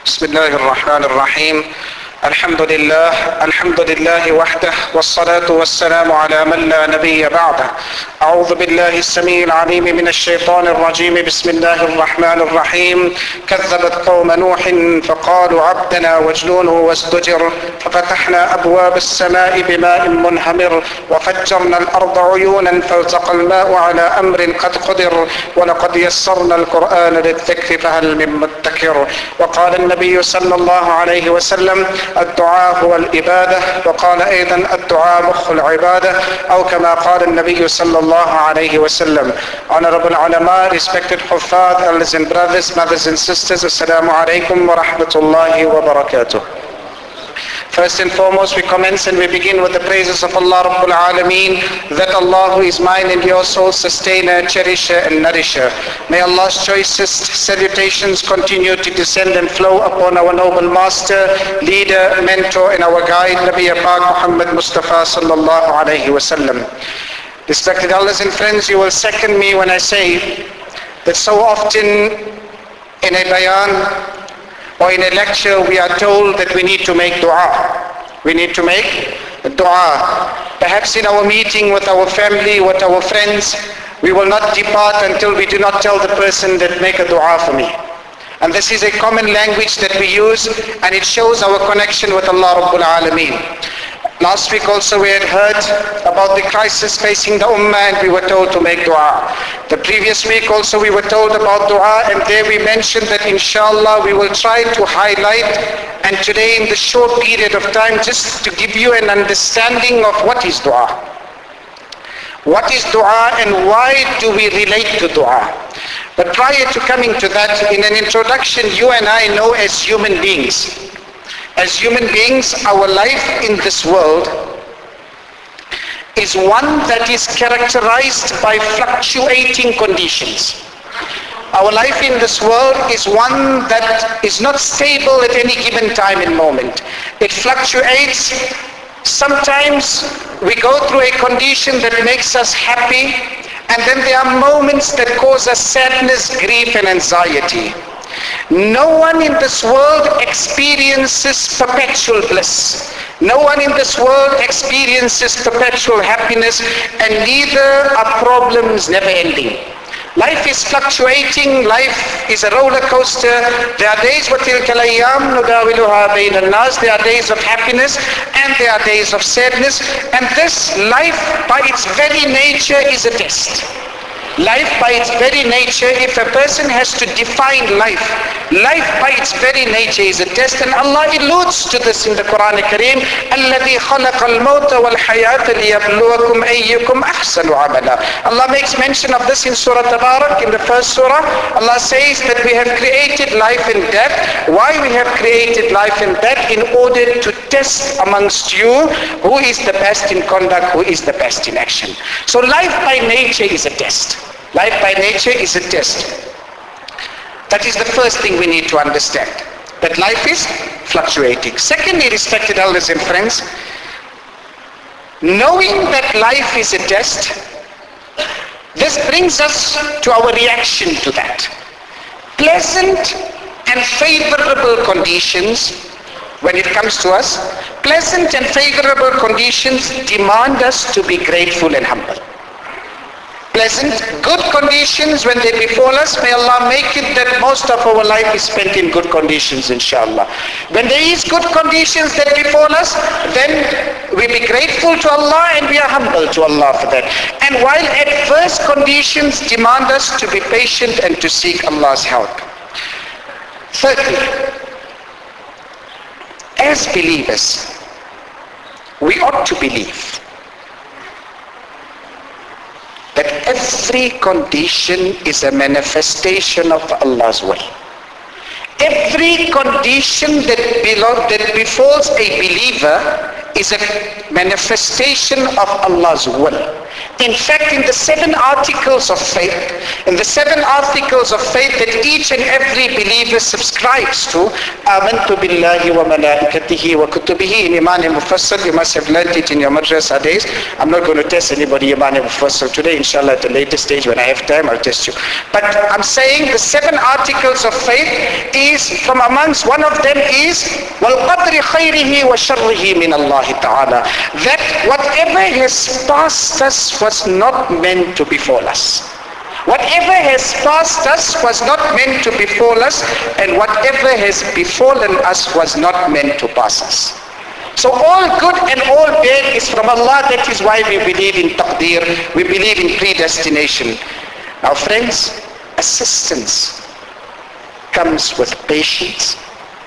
بسم الله الرحمن الرحيم. الحمد لله وحده، والصلاة والسلام على من لا نبي بعده. أعوذ بالله السميع العليم من الشيطان الرجيم. بسم الله الرحمن الرحيم. كذبت قوم نوح فقالوا عبدنا وجنونه وازدجر ففتحنا أبواب السماء بماء منهمر وفجرنا الأرض عيونا فالتقى الماء على أمر قد قدر ولقد يسرنا القرآن للذكر فهل من مدكر. وقال النبي صلى الله عليه وسلم: الدعاء هو العبادة. وقال أيضا: الدعاء مخ العبادة، أو كما قال النبي صلى الله عليه وسلم. Honorable ulama, respected huffaz, elders and brothers, mothers and sisters, Assalamu alaikum wa rahmatullahi wa barakatuh. First and foremost, we commence and we begin with the praises of Allah Rabbul Alameen, that Allah who is mine and your soul, sustainer, cherisher and nourisher. May Allah's choicest salutations continue to descend and flow upon our noble master, leader, mentor and our guide, Nabi Pak Muhammad Mustafa sallallahu alayhi wa sallam. Respected elders and friends, you will second me when I say that so often in a bayan or in a lecture we are told that we need to make dua. We need to make dua. Perhaps in our meeting with our family, with our friends, we will not depart until we do not tell the person that make a dua for me. And this is a common language that we use, and it shows our connection with Allah Rabbul Alameen. Last week also we had heard about the crisis facing the ummah and we were told to make dua. The previous week also we were told about dua, and there we mentioned that inshallah we will try to highlight, and today in the short period of time, just to give you an understanding of what is dua. What is dua and why do we relate to dua? But prior to coming to that, in an introduction, you and I know as human beings, our life in this world is one that is characterized by fluctuating conditions. Our life in this world is one that is not stable at any given time and moment. It fluctuates. Sometimes we go through a condition that makes us happy, and then there are moments that cause us sadness, grief and anxiety. No one in this world experiences perpetual bliss. No one in this world experiences perpetual happiness, and neither are problems never ending. Life is fluctuating. Life is a roller coaster. There are days وَتِلْكَ الْأَيَّامُ نُدَاوِلُهَا بَيْنَ النَّاسِ. There are days of happiness and there are days of sadness. And this life by its very nature is a test. Life by its very nature, if a person has to define life by its very nature is a test, and Allah alludes to this in the Quran Kareem. الَّذِي خَلَقَ الْمَوْتَ وَالْحَيَاةَ لِيَبْلُوَكُمْ أَيُّكُمْ أَحْسَنُ عَمَلًا. Allah makes mention of this in Surah Tabarak, in the first surah. Allah says that we have created life and death. Why we have created life and death? In order to test amongst you who is the best in conduct, who is the best in action. So life by nature is a test. Life by nature is a test. That is the first thing we need to understand, that life is fluctuating. Secondly, respected elders and friends, knowing that life is a test, this brings us to our reaction to that. Pleasant and favorable conditions, when it comes to us, pleasant and favorable conditions demand us to be grateful and humble. Pleasant, good conditions when they befall us, may Allah make it that most of our life is spent in good conditions, inshallah. When there is good conditions that befall us, then we be grateful to Allah and we are humble to Allah for that. And while adverse conditions demand us to be patient and to seek Allah's help. Thirdly, as believers, we ought to believe that every condition is a manifestation of Allah's will. Every condition that befalls a believer is a manifestation of Allah's will. In fact, in the 7 articles of faith, that each and every believer subscribes to, آمنت بالله وملائكته وكتبه, in Iman al-Mufassal, you must have learned it in your madrasa days. I'm not going to test anybody Iman al-Mufassal today, inshallah at a later stage when I have time I'll test you. But I'm saying the 7 articles of faith is, from amongst one of them is, وَالْقَدْرِ خَيْرِهِ وَشَرِّهِ مِنَ اللَّهِ تَعَالَى, that whatever has passed us was not meant to befall us. Whatever has passed us was not meant to befall us, and whatever has befallen us was not meant to pass us. So all good and all bad is from Allah. That is why we believe in taqdeer, we believe in predestination. Now friends, assistance comes with patience.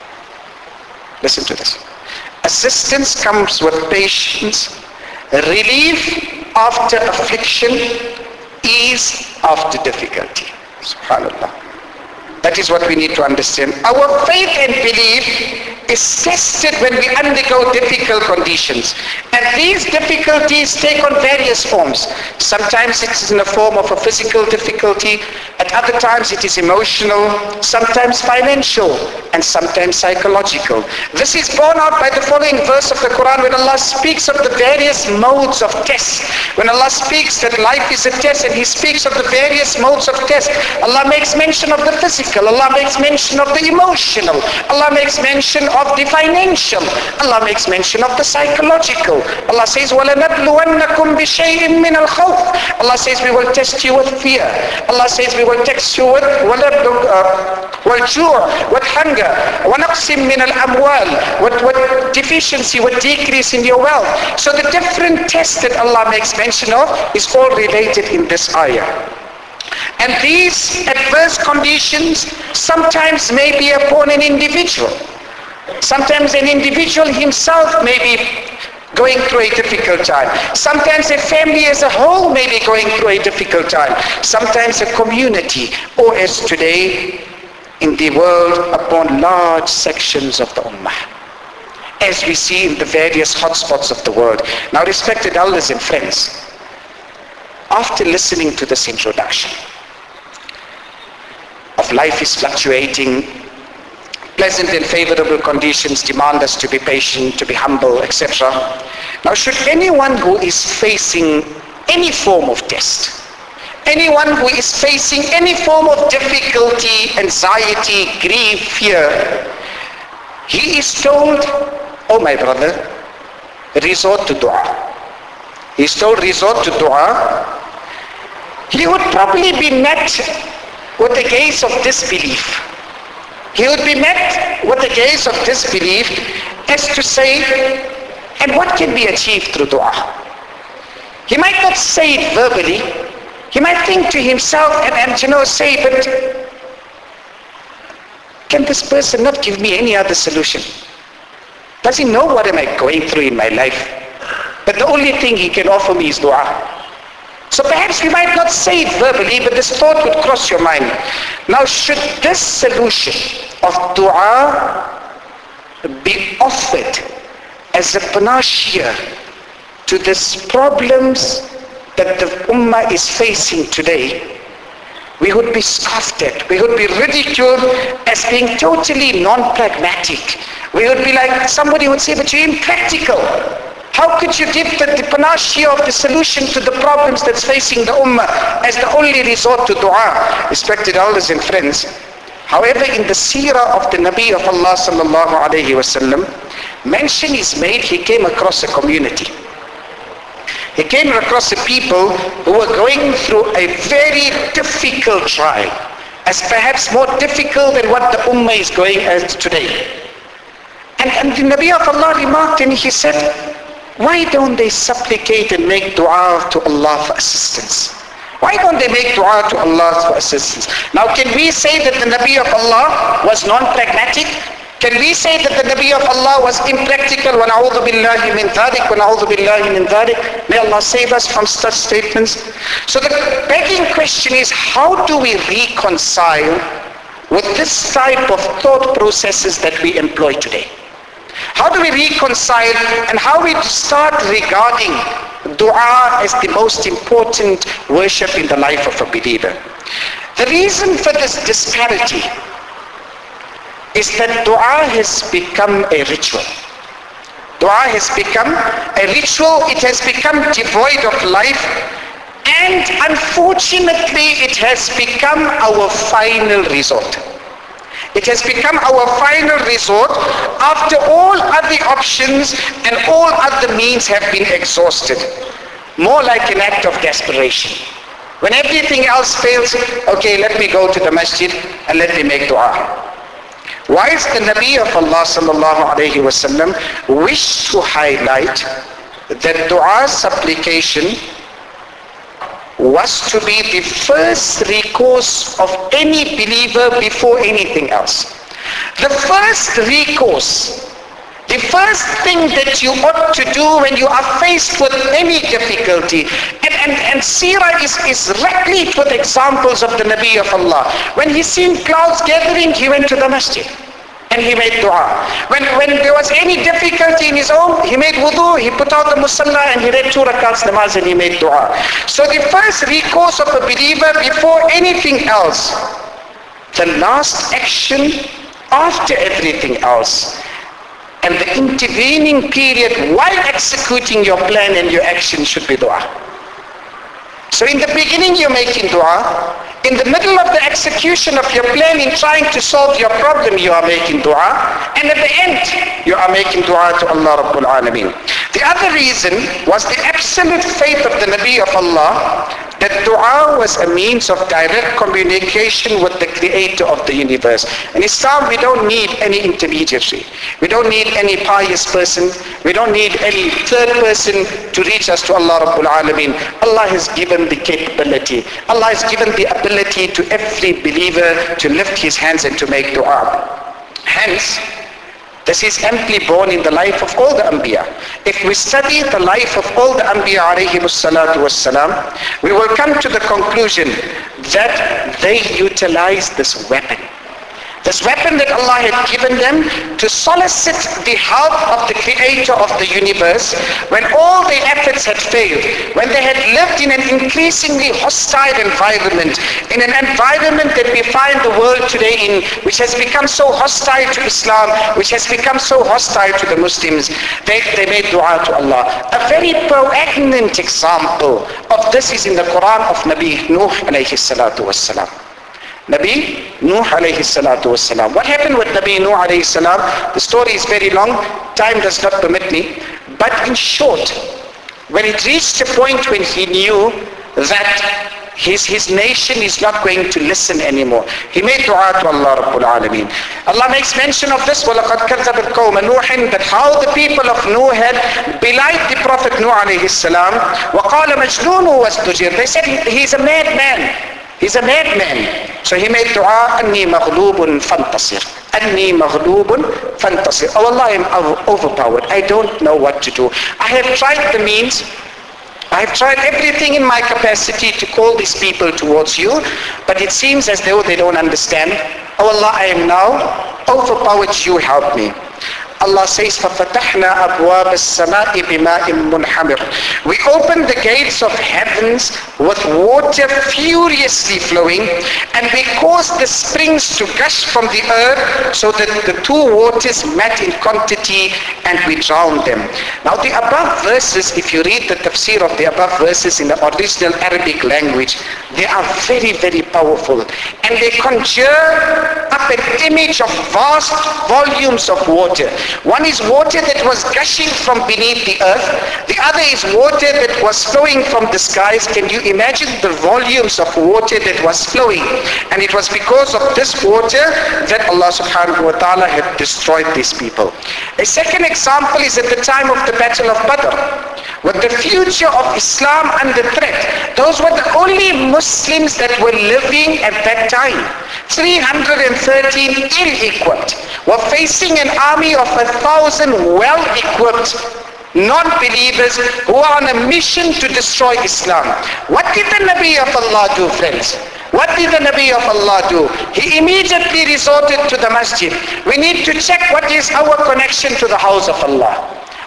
Listen to this. Assistance comes with patience, relief after affliction, ease after difficulty. Subhanallah. That is what we need to understand. Our faith and belief is tested when we undergo difficult conditions. And these difficulties take on various forms. Sometimes it is in the form of a physical difficulty. At other times it is emotional, sometimes financial, and sometimes psychological. This is borne out by the following verse of the Quran when Allah speaks of the various modes of test. When Allah speaks that life is a test and He speaks of the various modes of test, Allah makes mention of the physical, Allah makes mention of the emotional, Allah makes mention of the financial, Allah makes mention of the psychological. Allah says, وَلَنَبْلُوَنَّكُمْ بِشَيْءٍ مِّنَ الْخَوْفِ. Allah says, we will test you with fear. Allah says, we will test you with وَالْجُوعِ, with hunger, وَنَقْسٍ مِّنَ الْأَمْوَالِ, with deficiency, with decrease in your wealth. So the different tests that Allah makes mention of is all related in this ayah. And these adverse conditions sometimes may be upon an individual. Sometimes an individual himself may be going through a difficult time. Sometimes a family as a whole may be going through a difficult time. Sometimes a community, or as today in the world, upon large sections of the ummah, as we see in the various hotspots of the world. Now, respected elders and friends, after listening to this introduction of life is fluctuating, pleasant and favorable conditions demand us to be patient, to be humble, etc. Now, should anyone who is facing any form of test, anyone who is facing any form of difficulty, anxiety, grief, fear, he is told, oh my brother, resort to dua. He is told resort to dua. He would probably be met with a gaze of disbelief. He would be met with a gaze of disbelief as to say, and what can be achieved through dua? He might not say it verbally. He might think to himself and say, but can this person not give me any other solution? Does he know what am I going through in my life? But the only thing he can offer me is dua. So perhaps we might not say it verbally, but this thought would cross your mind. Now, should this solution of dua be offered as a panacea to these problems that the ummah is facing today, we would be scoffed at. We would be ridiculed as being totally non-pragmatic. We would be like, somebody would say, but you're impractical. How could you give the panacea of the solution to the problems that's facing the ummah as the only resort to dua? Respected elders and friends, however, in the seerah of the Nabi of Allah sallallahu alayhi wasallam, mention is made, he came across a community. He came across a people who were going through a very difficult trial, as perhaps more difficult than what the ummah is going as today. And the Nabi of Allah remarked, and he said, why don't they supplicate and make dua to Allah for assistance? Why don't they make dua to Allah for assistance? Now, can we say that the Nabi of Allah was non-pragmatic? Can we say that the Nabi of Allah was impractical? وَنَعُوذُ بِاللَّهِ مِنْ ذَلِكَ وَنَعُوذُ بِاللَّهِ مِنْ ذَلِكَ. May Allah save us from such statements. So the begging question is, how do we reconcile with this type of thought processes that we employ today? How do we reconcile and how we start regarding dua is the most important worship in the life of a believer. The reason for this disparity is that dua has become a ritual. Dua has become a ritual, it has become devoid of life, and unfortunately it has become our final resort. It has become our final resort after all other options and all other means have been exhausted. More like an act of desperation. When everything else fails, okay, let me go to the masjid and let me make dua. Whilst the Nabi of Allah sallallahu alayhi wa sallam wished to highlight that dua supplication was to be the first recourse of any believer before anything else. The first recourse, the first thing that you ought to do when you are faced with any difficulty, and Sirah is replete with examples of the Nabi of Allah. When he seen clouds gathering, he went to the masjid and he made dua. When there was any difficulty in his home, he made wudu, he put out the musalla and he read 2 rakats namaz and he made dua. So the first recourse of a believer before anything else, the last action after everything else, and the intervening period while executing your plan and your action should be dua. So in the beginning you're making dua, in the middle of the execution of your plan in trying to solve your problem you are making dua, and at the end you are making dua to Allah Rabbul Alameen. The other reason was the absolute faith of the Nabi of Allah that dua was a means of direct communication with the creator of the universe. In Islam, we don't need any intermediary. We don't need any pious person. We don't need any third person to reach us to Allah Rabbul Alameen. Allah has given the capability. Allah has given the ability to every believer to lift his hands and to make dua. Hence, this is amply born in the life of all the Anbiya. If we study the life of all the Anbiya alayhimus salatu wassalam, we will come to the conclusion that they utilized this weapon. This weapon that Allah had given them to solicit the help of the creator of the universe when all their efforts had failed, when they had lived in an increasingly hostile environment, in an environment that we find the world today in, which has become so hostile to Islam, which has become so hostile to the Muslims. They made dua to Allah. A very poignant example of this is in the Quran of Nabi Nuh alayhi salatu wassalam. Nabi Nuh alayhi salatu wassalam. What happened with Nabi Nuh alayhi salam? The story is very long. Time does not permit me. But in short, when it reached a point when he knew that his nation is not going to listen anymore, he made dua to Allah Rabbul Alameen. Allah makes mention of this, وَلَقَدْ كَذَّبَتْ قَوْمَ نُوحٍ, that how the people of Nuh had belied the Prophet Nuh alayhi salam. وَقَالَ مَجْنُونُ وَازْدُجِرَ, they said he's a madman. He's a madman. So he made dua, أَنِّي مَغْلُوبٌ فَانْتَصِرْ, أَنِّي مَغْلُوبٌ فَانْتَصِرْ. Oh Allah, I am overpowered. I don't know what to do. I have tried the means. I have tried everything in my capacity to call these people towards you, but it seems as though they don't understand. Oh Allah, I am now overpowered. You help me. Allah says, فَفَتَحْنَا أَبْوَابَ السَّمَاءِ بِمَاءٍ مُنْحَمِرٍ. We opened the gates of heavens with water furiously flowing, and we caused the springs to gush from the earth so that the two waters met in quantity and we drowned them. Now the above verses, if you read the tafsir of the above verses in the original Arabic language, they are very, very powerful. And they conjure up an image of vast volumes of water. One is water that was gushing from beneath the earth. The other is water that was flowing from the skies. Can you imagine the volumes of water that was flowing? And it was because of this water that Allah subhanahu wa ta'ala had destroyed these people. A second example is at the time of the Battle of Badr, with the future of Islam under threat. Those were the only Muslims that were living at that time. 313 ill-equipped were facing an army of 1,000 well-equipped non-believers who are on a mission to destroy Islam. What did the Nabi of Allah do, friends? What did the Nabi of Allah do? He immediately resorted to the masjid. We need to check what is our connection to the house of Allah.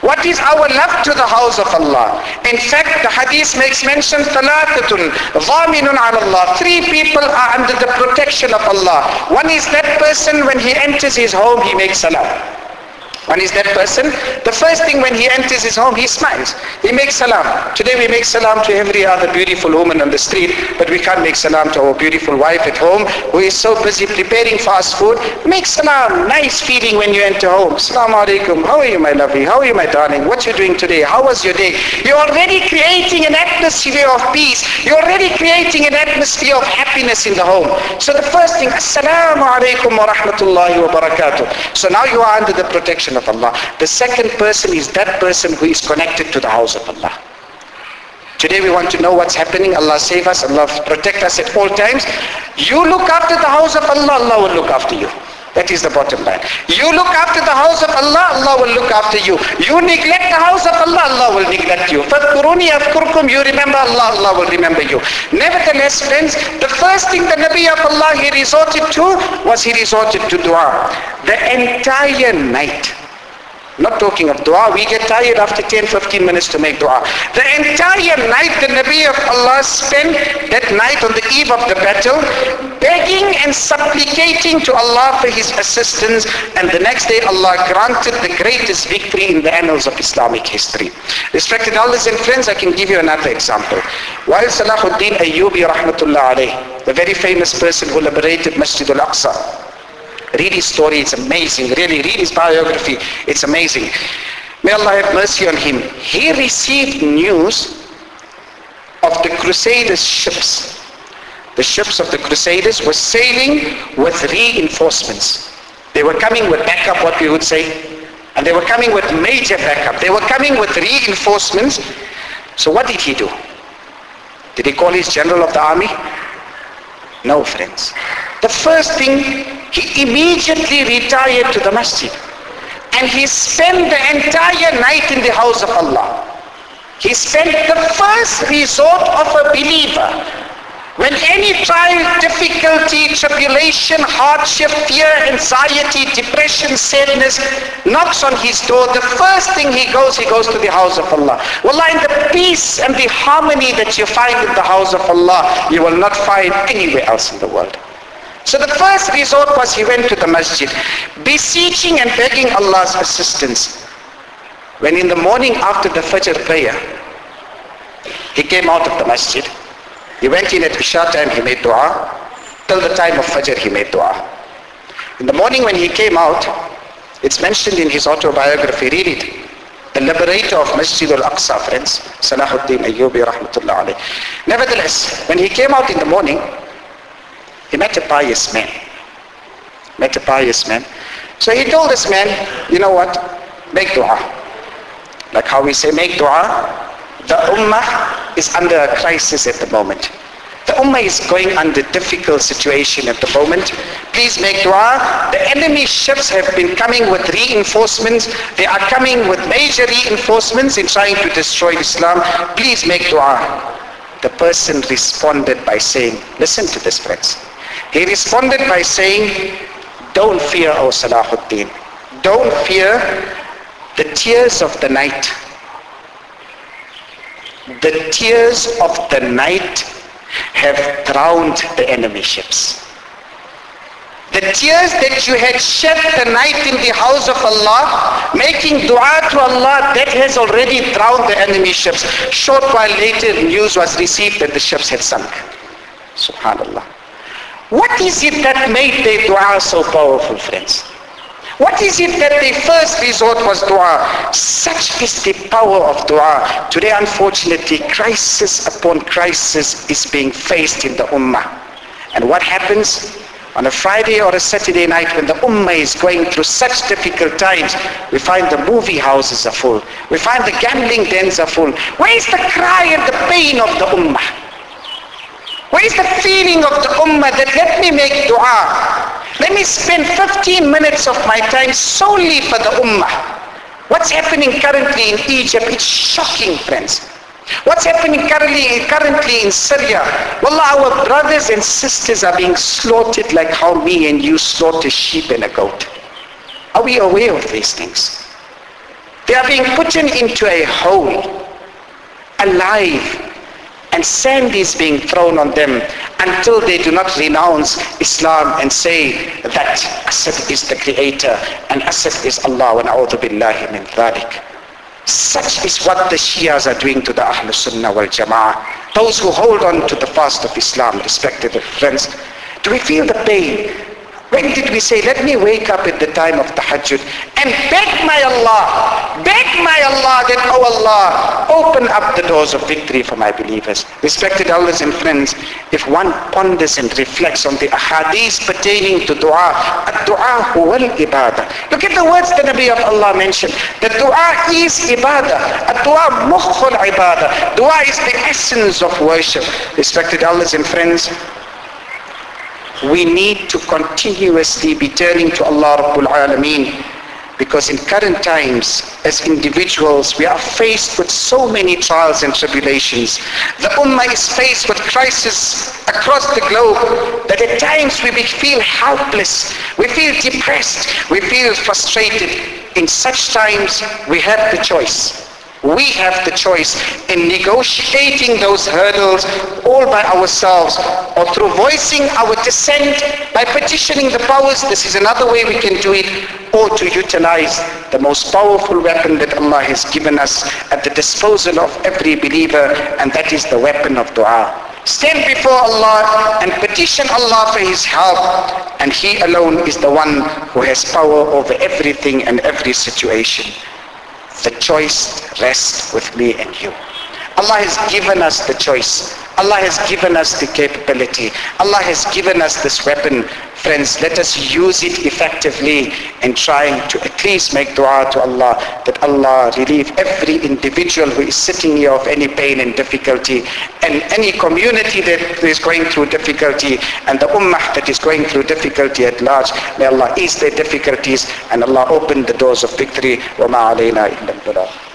What is our love to the house of Allah? In fact, the hadith makes mention, ثَلَاثَةٌ ضَامِنٌ عَلَى اللَّهِ. 3 people are under the protection of Allah. One is that person, when he enters his home, he makes salam. One is that person, the first thing when he enters his home, he smiles. He makes salam. Today we make salam to every other beautiful woman on the street, but we can't make salam to our beautiful wife at home who is so busy preparing fast food. Make salam. Nice feeling when you enter home. Assalamu alaikum. How are you, my lovely? How are you, my darling? What you doing today? How was your day? You're already creating an atmosphere of peace. You're already creating an atmosphere of happiness in the home. So the first thing, Assalamu alaikum wa rahmatullahi wa barakatuh. So now you are under the protection of Allah. The second person is that person who is connected to the house of Allah. Today we want to know what's happening. Allah save us, Allah protect us at all times. You look after the house of Allah, Allah will look after you. That is the bottom line. You look after the house of Allah, Allah will look after you. You neglect the house of Allah, Allah will neglect you. فَاذْكُرُونِي أَذْكُرْكُمْ. You remember Allah, Allah will remember you. Nevertheless, friends, the first thing the Nabi of Allah he resorted to was he resorted to dua. The entire night. Not talking of dua, we get tired after 10-15 minutes to make dua. The entire night the Nabi of Allah spent that night on the eve of the battle, begging and supplicating to Allah for his assistance, and the next day Allah granted the greatest victory in the annals of Islamic history. Respected elders and friends, I can give you another example. While Salahuddin Ayyubi rahmatullah alayh, the very famous person who liberated Masjid al-Aqsa, read his story, it's amazing. Really, read his biography, it's amazing. May Allah have mercy on him. He received news of the Crusaders' ships. The ships of the Crusaders were sailing with reinforcements. They were coming with backup, what we would say. And they were coming with major backup. They were coming with reinforcements. So what did he do? Did he call his general of the army? No, friends. The first thing, he immediately retired to the masjid. And he spent the entire night in the house of Allah. He spent the first resort of a believer. When any trial, difficulty, tribulation, hardship, fear, anxiety, depression, sadness knocks on his door, the first thing he goes to the house of Allah. Wallah, in the peace and the harmony that you find in the house of Allah, you will not find anywhere else in the world. So the first resort was he went to the masjid, beseeching and begging Allah's assistance. When in the morning after the Fajr prayer, he came out of the masjid. He went in at Isha time, he made dua. Till the time of Fajr, he made dua. In the morning when he came out, it's mentioned in his autobiography, read it. The liberator of Masjid al-Aqsa, friends, Salahuddin Ayyubi rahmatullah alayh. Nevertheless, when he came out in the morning, he met a pious man. Met a pious man. So he told this man, you know what? Make dua. Like how we say, make dua. The ummah is under a crisis at the moment. The ummah is going under difficult situation at the moment. Please make dua. The enemy ships have been coming with reinforcements. They are coming with major reinforcements in trying to destroy Islam. Please make dua. The person responded by saying, listen to this, friends. He responded by saying, don't fear, O Salahuddin. Don't fear the tears of the night. The tears of the night have drowned the enemy ships. The tears that you had shed the night in the house of Allah, making dua to Allah, that has already drowned the enemy ships. Short while later, news was received that the ships had sunk. Subhanallah. What is it that made their dua so powerful, friends? What is it that their first resort was dua? Such is the power of dua. Today, unfortunately, crisis upon crisis is being faced in the ummah. And what happens? On a Friday or a Saturday night when the ummah is going through such difficult times, we find the movie houses are full. We find the gambling dens are full. Where is the cry and the pain of the ummah? Where is the feeling of the ummah that let me make dua? Let me spend 15 minutes of my time solely for the ummah. What's happening currently in Egypt? It's shocking, friends. What's happening currently in Syria? Wallah, our brothers and sisters are being slaughtered like how me and you slaughter sheep and a goat. Are we aware of these things? They are being put into a hole, alive, and sand is being thrown on them until they do not renounce Islam and say that Assad is the creator and Assad is Allah, wa na'udhu billahi min dhalik. Such is what the Shias are doing to the Ahlul Sunnah wal Jama'ah. Those who hold on to the fast of Islam, respected friends. Do we feel the pain? When did we say, let me wake up at the time of Tahajjud and beg my Allah that, oh Allah, open up the doors of victory for my believers. Respected elders and friends, if one ponders and reflects on the ahadith pertaining to dua, ad-dua huwa al-ibadah. Look at the words the Nabi of Allah mentioned. The dua is ibadah. Ad-dua mukhul ibadah. Dua is the essence of worship. Respected elders and friends, we need to continuously be turning to Allah Rabbul Alameen, because in current times, as individuals, we are faced with so many trials and tribulations. The Ummah is faced with crisis across the globe that at times we feel helpless, we feel depressed, we feel frustrated. In such times, we have the choice. We have the choice in negotiating those hurdles all by ourselves, or through voicing our dissent by petitioning the powers. This is another way we can do it, or to utilize the most powerful weapon that Allah has given us at the disposal of every believer, and that is the weapon of dua. Stand before Allah and petition Allah for His help, and He alone is the one who has power over everything and every situation. The choice rests with me and you. Allah has given us the choice. Allah has given us the capability. Allah has given us this weapon. Friends, let us use it effectively in trying to at least make dua to Allah, that Allah relieve every individual who is sitting here of any pain and difficulty, and any community that is going through difficulty, and the ummah that is going through difficulty at large. May Allah ease their difficulties, and Allah open the doors of victory. وَمَا عَلَيْنَا إِلَّا الْبَلَاغُ.